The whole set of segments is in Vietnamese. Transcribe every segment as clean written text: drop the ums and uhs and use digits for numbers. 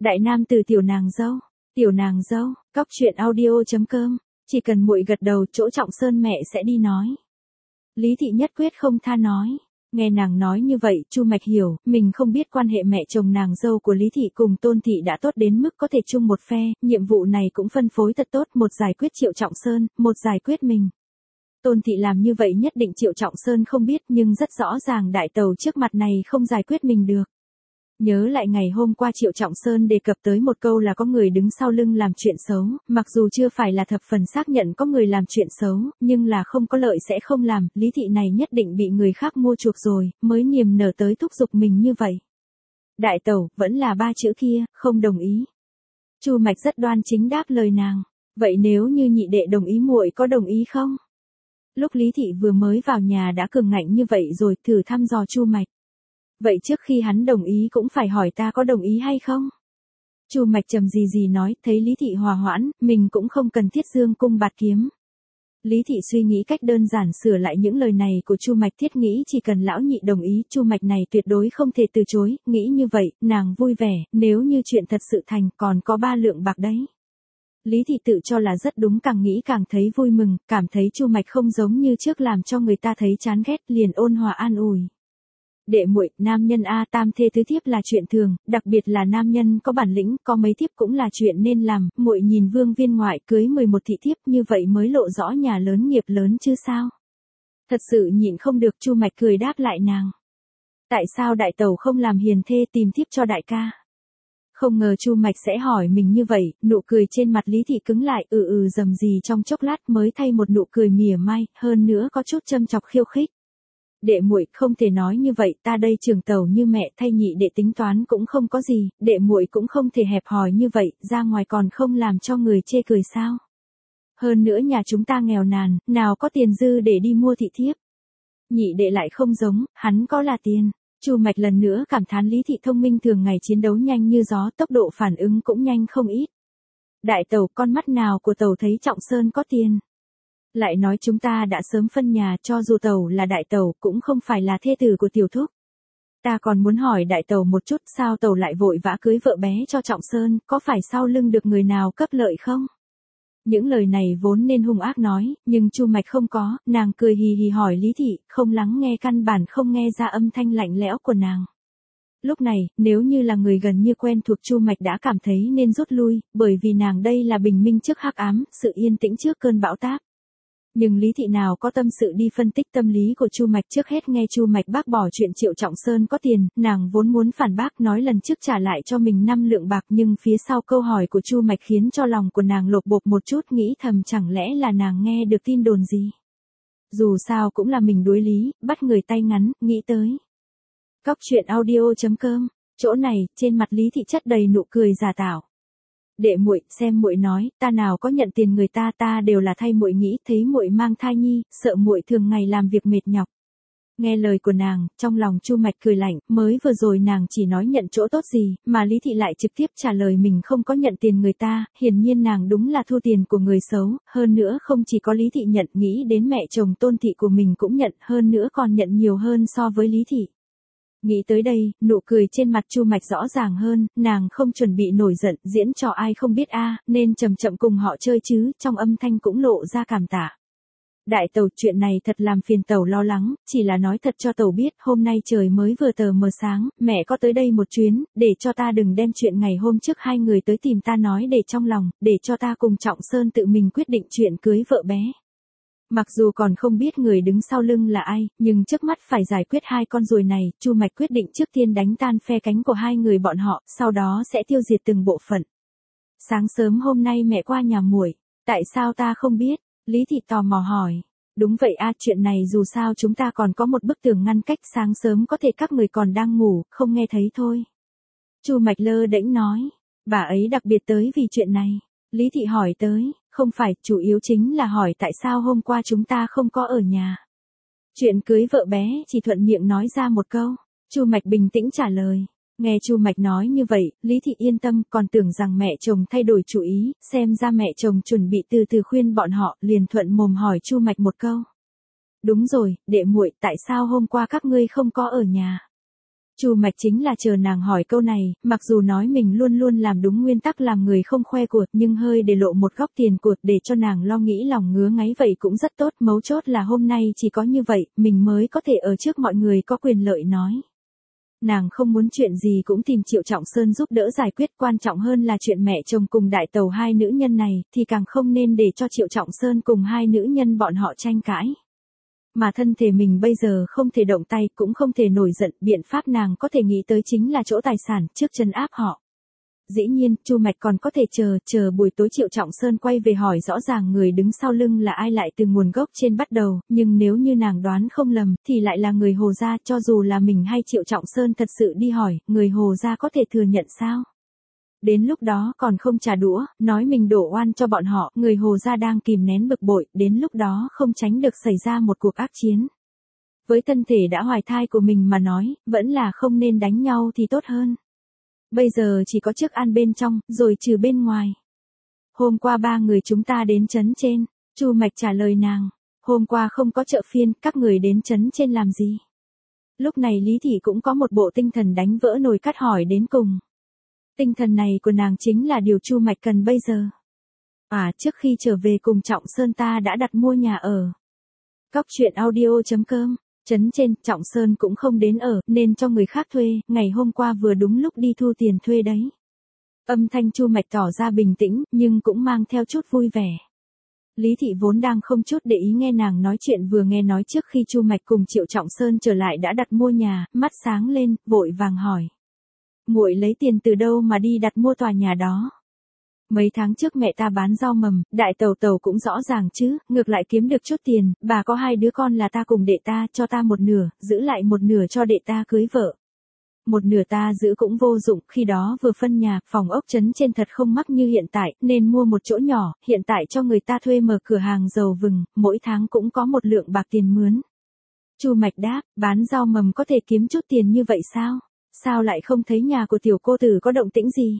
Đại nam từ tiểu nàng dâu, cóc truyện audio.com, chỉ cần muội gật đầu chỗ Trọng Sơn mẹ sẽ đi nói. Lý thị nhất quyết không tha nói. Nghe nàng nói như vậy, Chu Mạch hiểu, mình không biết quan hệ mẹ chồng nàng dâu của Lý thị cùng Tôn thị đã tốt đến mức có thể chung một phe, nhiệm vụ này cũng phân phối thật tốt, một giải quyết Triệu Trọng Sơn, một giải quyết mình. Tôn thị làm như vậy nhất định Triệu Trọng Sơn không biết, nhưng rất rõ ràng đại tàu trước mặt này không giải quyết mình được. Nhớ lại ngày hôm qua Triệu Trọng Sơn đề cập tới một câu là có người đứng sau lưng làm chuyện xấu, mặc dù chưa phải là thập phần xác nhận có người làm chuyện xấu, nhưng là không có lợi sẽ không làm, Lý thị này nhất định bị người khác mua chuộc rồi, mới niềm nở tới thúc giục mình như vậy. Đại tẩu, vẫn là ba chữ kia, không đồng ý. Chu Mạch rất đoan chính đáp lời nàng, vậy nếu như nhị đệ đồng ý muội có đồng ý không? Lúc Lý thị vừa mới vào nhà đã cường ngạnh như vậy rồi, thử thăm dò Chu Mạch. Vậy trước khi hắn đồng ý cũng phải hỏi ta có đồng ý hay không? Chu Mạch trầm gì nói, thấy Lý thị hòa hoãn, mình cũng không cần thiết dương cung bạt kiếm. Lý thị suy nghĩ cách đơn giản sửa lại những lời này của Chu Mạch, thiết nghĩ chỉ cần lão nhị đồng ý, Chu Mạch này tuyệt đối không thể từ chối, nghĩ như vậy, nàng vui vẻ, nếu như chuyện thật sự thành, còn có 3 lượng bạc đấy. Lý thị tự cho là rất đúng, càng nghĩ càng thấy vui mừng, cảm thấy Chu Mạch không giống như trước làm cho người ta thấy chán ghét, liền ôn hòa an ủi. Đệ muội, nam nhân tam thê tứ thiếp là chuyện thường, đặc biệt là nam nhân có bản lĩnh, có mấy thiếp cũng là chuyện nên làm, muội nhìn Vương viên ngoại cưới 11 thị thiếp như vậy mới lộ rõ nhà lớn nghiệp lớn chứ sao? Thật sự nhịn không được, Chu Mạch cười đáp lại nàng. Tại sao đại tẩu không làm hiền thê tìm thiếp cho đại ca? Không ngờ Chu Mạch sẽ hỏi mình như vậy, nụ cười trên mặt Lý thị cứng lại, dầm gì trong chốc lát mới thay một nụ cười mỉa mai, hơn nữa có chút châm chọc khiêu khích. Đệ muội không thể nói như vậy, ta đây trưởng tẩu như mẹ, thay nhị đệ tính toán cũng không có gì, đệ muội cũng không thể hẹp hòi như vậy, ra ngoài còn không làm cho người chê cười sao? Hơn nữa nhà chúng ta nghèo nàn, nào có tiền dư để đi mua thị thiếp. Nhị đệ lại không giống, hắn có là tiền. Chu Mạch lần nữa cảm thán Lý thị thông minh, thường ngày chiến đấu nhanh như gió, tốc độ phản ứng cũng nhanh không ít. Đại tẩu, con mắt nào của tẩu thấy Trọng Sơn có tiền? Lại nói chúng ta đã sớm phân nhà, cho dù tẩu là đại tẩu cũng không phải là thê tử của tiểu thúc. Ta còn muốn hỏi đại tẩu một chút, sao tẩu lại vội vã cưới vợ bé cho Trọng Sơn, có phải sau lưng được người nào cấp lợi không? Những lời này vốn nên hung ác nói, nhưng Chu Mạch không có, nàng cười hì hì hỏi Lý thị, không lắng nghe, căn bản không nghe ra âm thanh lạnh lẽo của nàng. Lúc này, nếu như là người gần như quen thuộc, Chu Mạch đã cảm thấy nên rút lui, bởi vì nàng đây là bình minh trước hắc ám, sự yên tĩnh trước cơn bão táp. Nhưng Lý thị nào có tâm sự đi phân tích tâm lý của Chu Mạch, trước hết nghe Chu Mạch bác bỏ chuyện Triệu Trọng Sơn có tiền, nàng vốn muốn phản bác, nói lần trước trả lại cho mình 5 lượng bạc, nhưng phía sau câu hỏi của Chu Mạch khiến cho lòng của nàng lột bột một chút, nghĩ thầm chẳng lẽ là nàng nghe được tin đồn gì. Dù sao cũng là mình đối lý, bắt người tay ngắn, nghĩ tới. Cóc truyện audio.com, chỗ này, trên mặt Lý thị chất đầy nụ cười giả tạo. Đệ muội, xem muội nói, ta nào có nhận tiền người ta, ta đều là thay muội nghĩ, thấy muội mang thai nhi, sợ muội thường ngày làm việc mệt nhọc. Nghe lời của nàng, trong lòng Chu Mạch cười lạnh, mới vừa rồi nàng chỉ nói nhận chỗ tốt gì, mà Lý thị lại trực tiếp trả lời mình không có nhận tiền người ta, hiển nhiên nàng đúng là thu tiền của người xấu, hơn nữa không chỉ có Lý thị nhận, nghĩ đến mẹ chồng Tôn thị của mình cũng nhận, hơn nữa còn nhận nhiều hơn so với Lý thị. Nghĩ tới đây, nụ cười trên mặt Chu Mạch rõ ràng hơn, nàng không chuẩn bị nổi giận, diễn trò ai không biết nên chậm chậm cùng họ chơi chứ, trong âm thanh cũng lộ ra cảm tạ. Đại tẩu, chuyện này thật làm phiền tẩu lo lắng, chỉ là nói thật cho tẩu biết, hôm nay trời mới vừa tờ mờ sáng, mẹ có tới đây một chuyến, để cho ta đừng đem chuyện ngày hôm trước hai người tới tìm ta nói để trong lòng, để cho ta cùng Trọng Sơn tự mình quyết định chuyện cưới vợ bé. Mặc dù còn không biết người đứng sau lưng là ai, nhưng trước mắt phải giải quyết hai con ruồi này, Chu Mạch quyết định trước tiên đánh tan phe cánh của hai người bọn họ, sau đó sẽ tiêu diệt từng bộ phận. Sáng sớm hôm nay mẹ qua nhà muội, tại sao ta không biết? Lý thị tò mò hỏi. Đúng vậy chuyện này dù sao chúng ta còn có một bức tường ngăn cách, sáng sớm có thể các người còn đang ngủ, không nghe thấy thôi. Chu Mạch lơ đễnh nói, bà ấy đặc biệt tới vì chuyện này. Lý thị hỏi tới, không phải, chủ yếu chính là hỏi tại sao hôm qua chúng ta không có ở nhà. Chuyện cưới vợ bé, chỉ thuận miệng nói ra một câu. Chu Mạch bình tĩnh trả lời. Nghe Chu Mạch nói như vậy, Lý thị yên tâm, còn tưởng rằng mẹ chồng thay đổi chủ ý, xem ra mẹ chồng chuẩn bị từ từ khuyên bọn họ, liền thuận mồm hỏi Chu Mạch một câu. Đúng rồi, đệ muội, tại sao hôm qua các ngươi không có ở nhà? Chu Mạch chính là chờ nàng hỏi câu này, mặc dù nói mình luôn luôn làm đúng nguyên tắc làm người không khoe của, nhưng hơi để lộ một góc tiền của để cho nàng lo nghĩ lòng ngứa ngáy vậy cũng rất tốt, mấu chốt là hôm nay chỉ có như vậy, mình mới có thể ở trước mọi người có quyền lợi nói. Nàng không muốn chuyện gì cũng tìm Triệu Trọng Sơn giúp đỡ giải quyết, quan trọng hơn là chuyện mẹ chồng cùng đại tàu hai nữ nhân này, thì càng không nên để cho Triệu Trọng Sơn cùng hai nữ nhân bọn họ tranh cãi. Mà thân thể mình bây giờ không thể động tay cũng không thể nổi giận, biện pháp nàng có thể nghĩ tới chính là chỗ tài sản trước chân áp họ. Dĩ nhiên, Chu Mạch còn có thể chờ buổi tối Triệu Trọng Sơn quay về hỏi rõ ràng người đứng sau lưng là ai lại từ nguồn gốc trên bắt đầu, nhưng nếu như nàng đoán không lầm, thì lại là người Hồ gia, cho dù là mình hay Triệu Trọng Sơn thật sự đi hỏi, người Hồ gia có thể thừa nhận sao? Đến lúc đó còn không trả đũa, nói mình đổ oan cho bọn họ, người Hồ gia đang kìm nén bực bội, đến lúc đó không tránh được xảy ra một cuộc ác chiến. Với thân thể đã hoài thai của mình mà nói, vẫn là không nên đánh nhau thì tốt hơn. Bây giờ chỉ có chức ăn bên trong, rồi trừ bên ngoài. Hôm qua ba người chúng ta đến trấn trên, Chu Mạch trả lời nàng. Hôm qua không có chợ phiên, các người đến trấn trên làm gì? Lúc này Lý Thị cũng có một bộ tinh thần đánh vỡ nồi cắt hỏi đến cùng. Tinh thần này của nàng chính là điều Chu Mạch cần bây giờ. Trước khi trở về cùng Trọng Sơn ta đã đặt mua nhà ở. Cóc truyện audio.com. Trấn trên, Trọng Sơn cũng không đến ở, nên cho người khác thuê, ngày hôm qua vừa đúng lúc đi thu tiền thuê đấy. Âm thanh Chu Mạch tỏ ra bình tĩnh, nhưng cũng mang theo chút vui vẻ. Lý Thị vốn đang không chút để ý nghe nàng nói chuyện, vừa nghe nói trước khi Chu Mạch cùng Triệu Trọng Sơn trở lại đã đặt mua nhà, mắt sáng lên, vội vàng hỏi. Muội lấy tiền từ đâu mà đi đặt mua tòa nhà đó? Mấy tháng trước mẹ ta bán rau mầm, đại tàu cũng rõ ràng chứ, ngược lại kiếm được chút tiền, bà có hai đứa con là ta cùng đệ ta, cho ta một nửa, giữ lại một nửa cho đệ ta cưới vợ. Một nửa ta giữ cũng vô dụng, khi đó vừa phân nhà, phòng ốc trấn trên thật không mắc như hiện tại, nên mua một chỗ nhỏ, hiện tại cho người ta thuê mở cửa hàng dầu vừng, mỗi tháng cũng có một lượng bạc tiền mướn. Chu Mạch đáp, bán rau mầm có thể kiếm chút tiền như vậy sao? Sao lại không thấy nhà của tiểu cô tử có động tĩnh gì?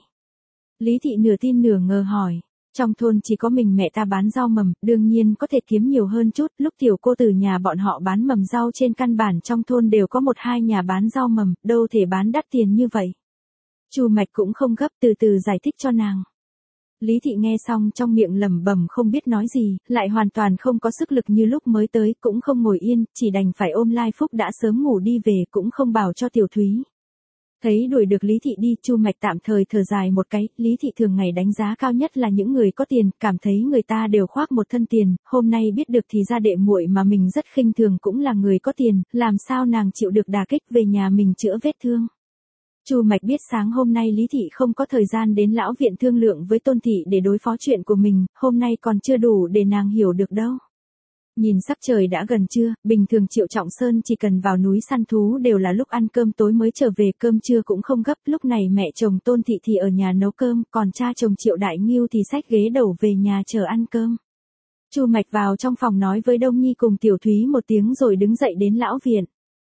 Lý Thị nửa tin nửa ngờ hỏi. Trong thôn chỉ có mình mẹ ta bán rau mầm, đương nhiên có thể kiếm nhiều hơn chút, lúc tiểu cô tử nhà bọn họ bán mầm rau trên căn bản trong thôn đều có một hai nhà bán rau mầm, đâu thể bán đắt tiền như vậy. Chu Mạch cũng không gấp, từ từ giải thích cho nàng. Lý Thị nghe xong trong miệng lẩm bẩm không biết nói gì, lại hoàn toàn không có sức lực như lúc mới tới, cũng không ngồi yên, chỉ đành phải ôm Lai Phúc đã sớm ngủ đi về, cũng không bảo cho Tiểu Thúy. Thấy đuổi được Lý Thị đi, Chu Mạch tạm thời thở dài một cái, Lý Thị thường ngày đánh giá cao nhất là những người có tiền, cảm thấy người ta đều khoác một thân tiền, hôm nay biết được thì ra đệ muội mà mình rất khinh thường cũng là người có tiền, làm sao nàng chịu được đả kích, về nhà mình chữa vết thương. Chu Mạch biết sáng hôm nay Lý Thị không có thời gian đến lão viện thương lượng với Tôn Thị để đối phó chuyện của mình, hôm nay còn chưa đủ để nàng hiểu được đâu. Nhìn sắc trời đã gần trưa, bình thường Triệu Trọng Sơn chỉ cần vào núi săn thú đều là lúc ăn cơm tối mới trở về, cơm trưa cũng không gấp, lúc này mẹ chồng Tôn Thị thì ở nhà nấu cơm, còn cha chồng Triệu Đại Ngưu thì xách ghế đầu về nhà chờ ăn cơm. Chu Mạch vào trong phòng nói với Đông Nhi cùng Tiểu Thúy một tiếng rồi đứng dậy đến lão viện.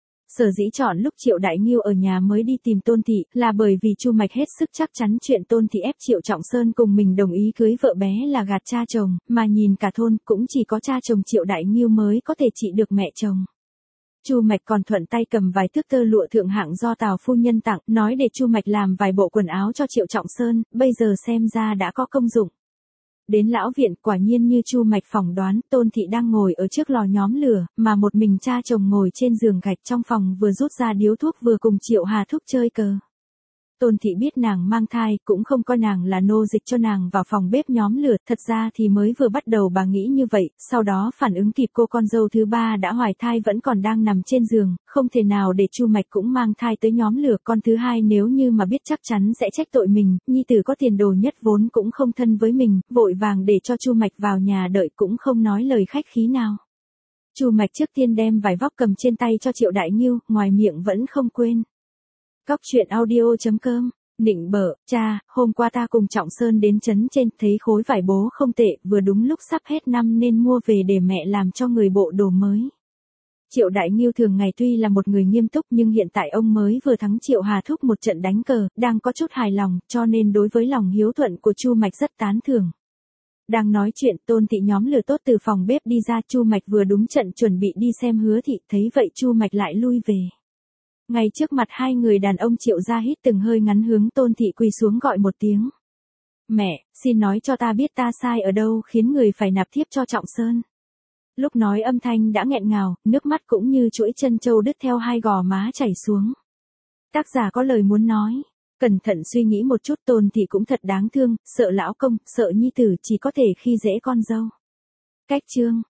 Sở dĩ chọn lúc Triệu Đại Ngưu ở nhà mới đi tìm Tôn Thị, là bởi vì Chu Mạch hết sức chắc chắn chuyện Tôn Thị ép Triệu Trọng Sơn cùng mình đồng ý cưới vợ bé là gạt cha chồng, mà nhìn cả thôn cũng chỉ có cha chồng Triệu Đại Ngưu mới có thể trị được mẹ chồng. Chu Mạch còn thuận tay cầm vài thước tơ lụa thượng hạng do Tào phu nhân tặng, nói để Chu Mạch làm vài bộ quần áo cho Triệu Trọng Sơn, bây giờ xem ra đã có công dụng. Đến lão viện, quả nhiên như Chu Mạch phỏng đoán, Tôn Thị đang ngồi ở trước lò nhóm lửa, mà một mình cha chồng ngồi trên giường gạch trong phòng vừa rút ra điếu thuốc vừa cùng Triệu Hà Thúc chơi cờ. Tôn Thị biết nàng mang thai, cũng không coi nàng là nô dịch cho nàng vào phòng bếp nhóm lửa, thật ra thì mới vừa bắt đầu bà nghĩ như vậy, sau đó phản ứng kịp cô con dâu thứ ba đã hoài thai vẫn còn đang nằm trên giường, không thể nào để Chu Mạch cũng mang thai tới nhóm lửa, con thứ hai nếu như mà biết chắc chắn sẽ trách tội mình, nhi tử có tiền đồ nhất vốn cũng không thân với mình, vội vàng để cho Chu Mạch vào nhà đợi cũng không nói lời khách khí nào. Chu Mạch trước tiên đem vải vóc cầm trên tay cho Triệu Đại Ngưu, ngoài miệng vẫn không quên. Cóc truyện audio.com. Nịnh bợ, cha, hôm qua ta cùng Trọng Sơn đến trấn trên, thấy khối vải bố không tệ, vừa đúng lúc sắp hết năm nên mua về để mẹ làm cho người bộ đồ mới. Triệu Đại Ngưu thường ngày tuy là một người nghiêm túc nhưng hiện tại ông mới vừa thắng Triệu Hà Thúc một trận đánh cờ, đang có chút hài lòng, cho nên đối với lòng hiếu thuận của Chu Mạch rất tán thưởng. Đang nói chuyện, Tôn Thị nhóm lửa tốt từ phòng bếp đi ra, Chu Mạch vừa đúng trận chuẩn bị đi xem Hứa Thị, thấy vậy Chu Mạch lại lui về. Ngay trước mặt hai người đàn ông Triệu gia hít từng hơi ngắn hướng Tôn Thị quỳ xuống gọi một tiếng. Mẹ, xin nói cho ta biết ta sai ở đâu khiến người phải nạp thiếp cho Trọng Sơn. Lúc nói âm thanh đã nghẹn ngào, nước mắt cũng như chuỗi chân châu đứt theo hai gò má chảy xuống. Tác giả có lời muốn nói. Cẩn thận suy nghĩ một chút, Tôn Thị cũng thật đáng thương, sợ lão công, sợ nhi tử chỉ có thể khi dễ con dâu. Cách chương